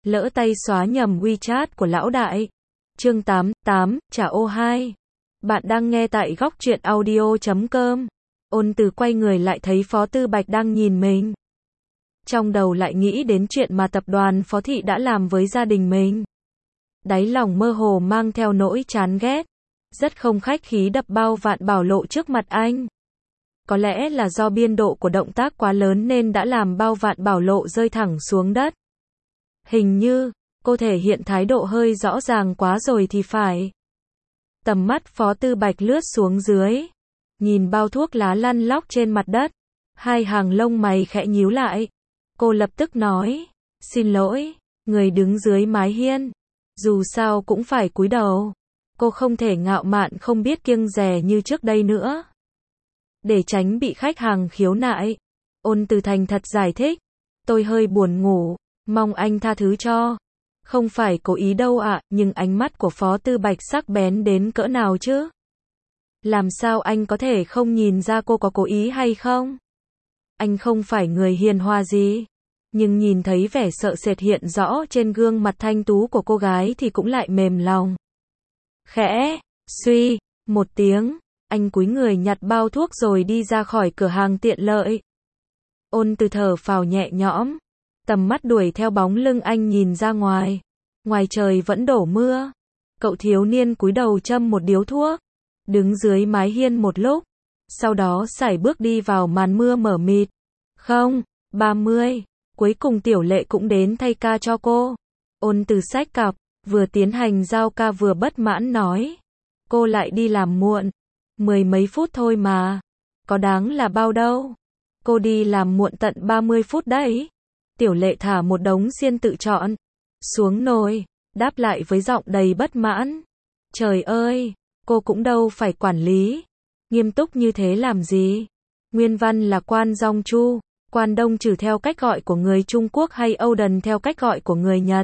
lỡ tay xóa nhầm WeChat của lão đại. Chương 88, trả ô 2. Bạn đang nghe tại góc truyện audio.com. Ôn Từ quay người lại thấy Phó Tư Bạch đang nhìn mình. Trong đầu lại nghĩ đến chuyện mà tập đoàn Phó Thị đã làm với gia đình mình. Đáy lòng mơ hồ mang theo nỗi chán ghét. Rất không khách khí đập bao vạn bảo lộ trước mặt anh. Có lẽ là do biên độ của động tác quá lớn nên đã làm bao vạn bảo lộ rơi thẳng xuống đất. Hình như, cô thể hiện thái độ hơi rõ ràng quá rồi thì phải. Tầm mắt Phó Tư Bạch lướt xuống dưới. Nhìn bao thuốc lá lăn lóc trên mặt đất. Hai hàng lông mày khẽ nhíu lại. Cô lập tức nói, xin lỗi, người đứng dưới mái hiên. Dù sao cũng phải cúi đầu. Cô không thể ngạo mạn không biết kiêng dè như trước đây nữa. Để tránh bị khách hàng khiếu nại, Ôn Từ thành thật giải thích. Tôi hơi buồn ngủ, mong anh tha thứ cho. Không phải cố ý đâu ạ, nhưng ánh mắt của Phó Tư Bạch sắc bén đến cỡ nào chứ? Làm sao anh có thể không nhìn ra cô có cố ý hay không? Anh không phải người hiền hòa gì. Nhưng nhìn thấy vẻ sợ sệt hiện rõ trên gương mặt thanh tú của cô gái thì cũng lại mềm lòng. Khẽ, suy, một tiếng, anh cúi người nhặt bao thuốc rồi đi ra khỏi cửa hàng tiện lợi. Ôn Từ thở phào nhẹ nhõm, tầm mắt đuổi theo bóng lưng anh nhìn ra ngoài. Ngoài trời vẫn đổ mưa. Cậu thiếu niên cúi đầu châm một điếu thuốc, đứng dưới mái hiên một lúc, sau đó sải bước đi vào màn mưa mờ mịt. Không, 30, cuối cùng Tiểu Lệ cũng đến thay ca cho cô. Ôn Từ xách cặp, vừa tiến hành giao ca vừa bất mãn nói. Cô lại đi làm muộn. 10 mấy phút thôi mà. Có đáng là bao đâu. Cô đi làm muộn tận 30 phút đấy. Tiểu Lệ thả một đống xiên tự chọn xuống nồi, đáp lại với giọng đầy bất mãn. Trời ơi, cô cũng đâu phải quản lý. Nghiêm túc như thế làm gì? Nguyên văn là quan dong chu, quan đông trừ theo cách gọi của người Trung Quốc hay Âu đần theo cách gọi của người Nhật.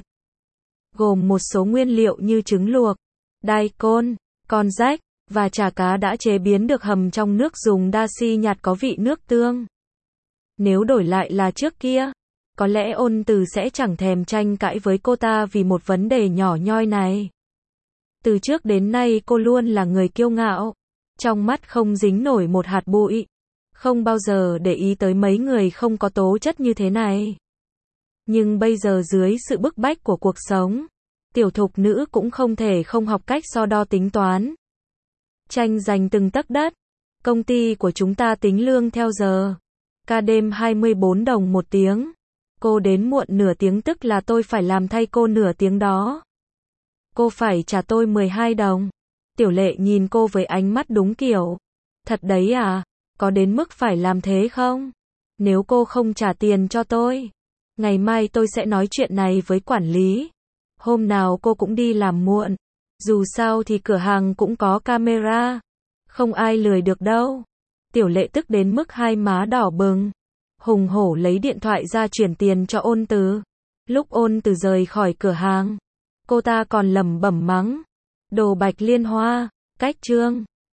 Gồm một số nguyên liệu như trứng luộc, daikon, con rách, và chả cá đã chế biến được hầm trong nước dùng dashi nhạt có vị nước tương. Nếu đổi lại là trước kia, có lẽ Ôn Từ sẽ chẳng thèm tranh cãi với cô ta vì một vấn đề nhỏ nhoi này. Từ trước đến nay cô luôn là người kiêu ngạo, trong mắt không dính nổi một hạt bụi, không bao giờ để ý tới mấy người không có tố chất như thế này. Nhưng bây giờ dưới sự bức bách của cuộc sống, tiểu thục nữ cũng không thể không học cách so đo tính toán. Tranh giành từng tấc đất. Công ty của chúng ta tính lương theo giờ. Ca đêm 24 đồng một tiếng. Cô đến muộn nửa tiếng tức là tôi phải làm thay cô nửa tiếng đó. Cô phải trả tôi 12 đồng. Tiểu Lệ nhìn cô với ánh mắt đúng kiểu. Thật đấy à? Có đến mức phải làm thế không? Nếu cô không trả tiền cho tôi, ngày mai tôi sẽ nói chuyện này với quản lý. Hôm nào cô cũng đi làm muộn. Dù sao thì cửa hàng cũng có camera. Không ai lười được đâu. Tiểu Lệ tức đến mức hai má đỏ bừng. Hùng hổ lấy điện thoại ra chuyển tiền cho Ôn Từ. Lúc Ôn Từ rời khỏi cửa hàng, cô ta còn lẩm bẩm mắng. Đồ Bạch Liên Hoa, cách chương.